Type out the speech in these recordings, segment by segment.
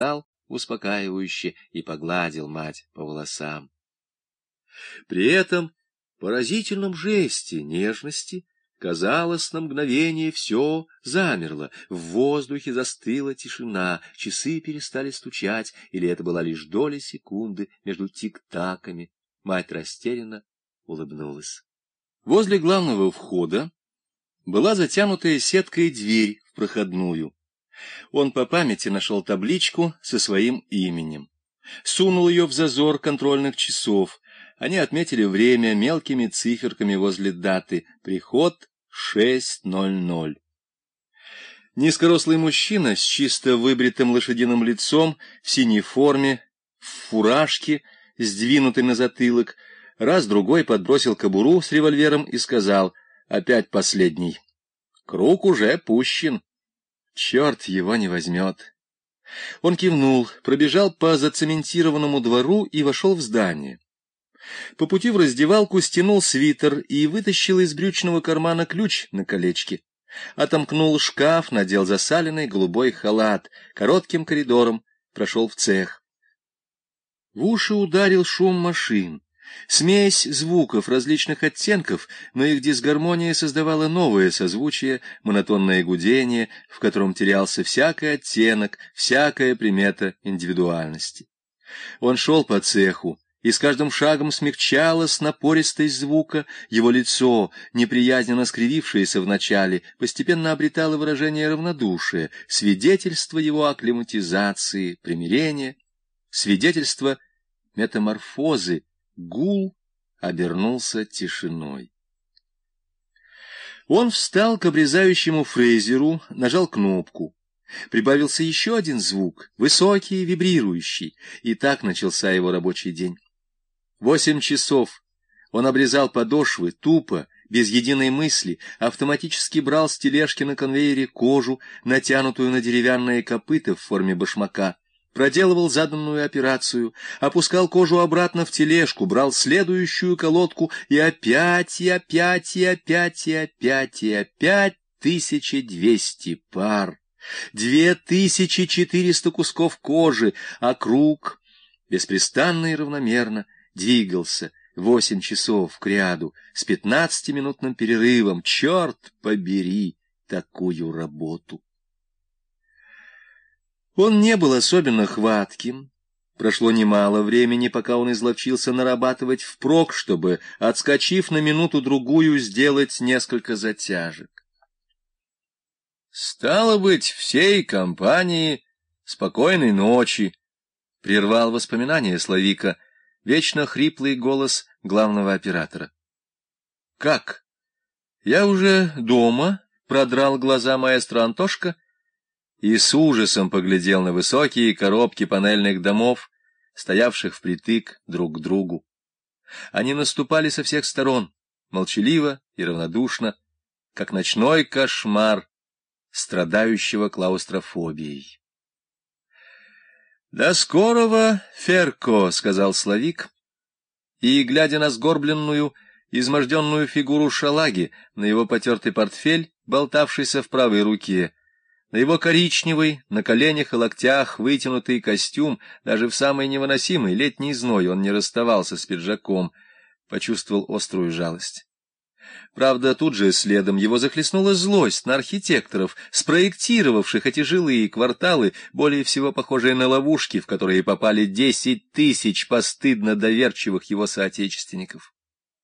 успокаивающе и погладил мать по волосам. При этом поразительном жесте нежности, казалось, на мгновение все замерло, в воздухе застыла тишина, часы перестали стучать, или это была лишь доля секунды между тик-таками. Мать растерянно улыбнулась. Возле главного входа была затянутая сеткой дверь в проходную. Он по памяти нашел табличку со своим именем. Сунул ее в зазор контрольных часов. Они отметили время мелкими циферками возле даты. Приход 6:00. Низкорослый мужчина с чисто выбритым лошадиным лицом, в синей форме, в фуражке, сдвинутой на затылок, раз-другой подбросил кобуру с револьвером и сказал: «Опять последний. Круг уже пущен. Черт его не возьмет». Он кивнул, пробежал по зацементированному двору и вошел в здание. По пути в раздевалку стянул свитер и вытащил из брючного кармана ключ на колечке. Отомкнул шкаф, надел засаленный голубой халат, коротким коридором прошел в цех. В уши ударил шум машин. Смесь звуков различных оттенков, но их дисгармония создавала новое созвучие, монотонное гудение, в котором терялся всякий оттенок, всякая примета индивидуальности. Он шел по цеху, и с каждым шагом смягчалась напористость звука, его лицо, неприязненно скривившееся вначале, постепенно обретало выражение равнодушия, свидетельство его акклиматизации, примирения, свидетельство метаморфозы. Гул обернулся тишиной. Он встал к обрезающему фрезеру, нажал кнопку. Прибавился еще один звук, высокий, вибрирующий, и так начался его рабочий день. 8 часов. Он обрезал подошвы, тупо, без единой мысли, автоматически брал с тележки на конвейере кожу, натянутую на деревянные копыта в форме башмака, проделывал заданную операцию, опускал кожу обратно в тележку, брал следующую колодку и опять, и опять, и опять, и опять, и опять 1200 пар, 2400 кусков кожи, а круг беспрестанно и равномерно двигался 8 часов кряду с 15-минутным перерывом. Черт побери такую работу! Он не был особенно хватким. Прошло немало времени, пока он изловчился нарабатывать впрок, чтобы, отскочив на минуту-другую, сделать несколько затяжек. «Стало быть, всей компании спокойной ночи», — прервал воспоминания Славика вечно хриплый голос главного оператора. «Как? Я уже дома?» — продрал глаза маэстро Антошка и с ужасом поглядел на высокие коробки панельных домов, стоявших впритык друг к другу. Они наступали со всех сторон, молчаливо и равнодушно, как ночной кошмар страдающего клаустрофобией. «До скорого, Ферко», — сказал Славик, и, глядя на сгорбленную, изможденную фигуру шалаги, на его потертый портфель, болтавшийся в правой руке, на его коричневый, на коленях и локтях вытянутый костюм, даже в самый невыносимый летний зной он не расставался с пиджаком, почувствовал острую жалость. Правда, тут же следом его захлестнула злость на архитекторов, спроектировавших эти жилые кварталы, более всего похожие на ловушки, в которые попали 10 000 постыдно доверчивых его соотечественников.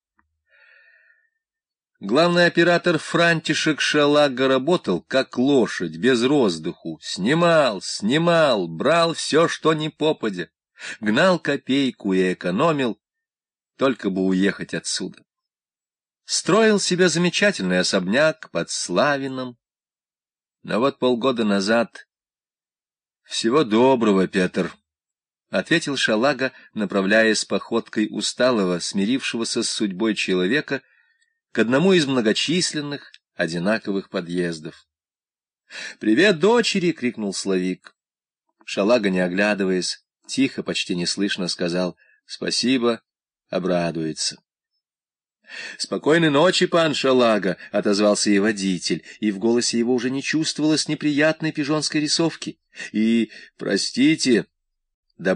Главный оператор Франтишек Шалага работал, как лошадь, без роздыху, снимал, брал все, что ни попадя, гнал копейку и экономил, только бы уехать отсюда. Строил себе замечательный особняк под Славином, но вот полгода назад... — Всего доброго, Петр, — ответил Шалага, направляясь походкой усталого, смирившегося с судьбой человека, к одному из многочисленных одинаковых подъездов. — Привет, дочери! — крикнул Славик. Шалага, не оглядываясь, тихо, почти неслышно сказал: — Спасибо, обрадуется. — Спокойной ночи, пан Шалага, — отозвался и водитель, и в голосе его уже не чувствовалось неприятной пижонской рисовки. — И, простите,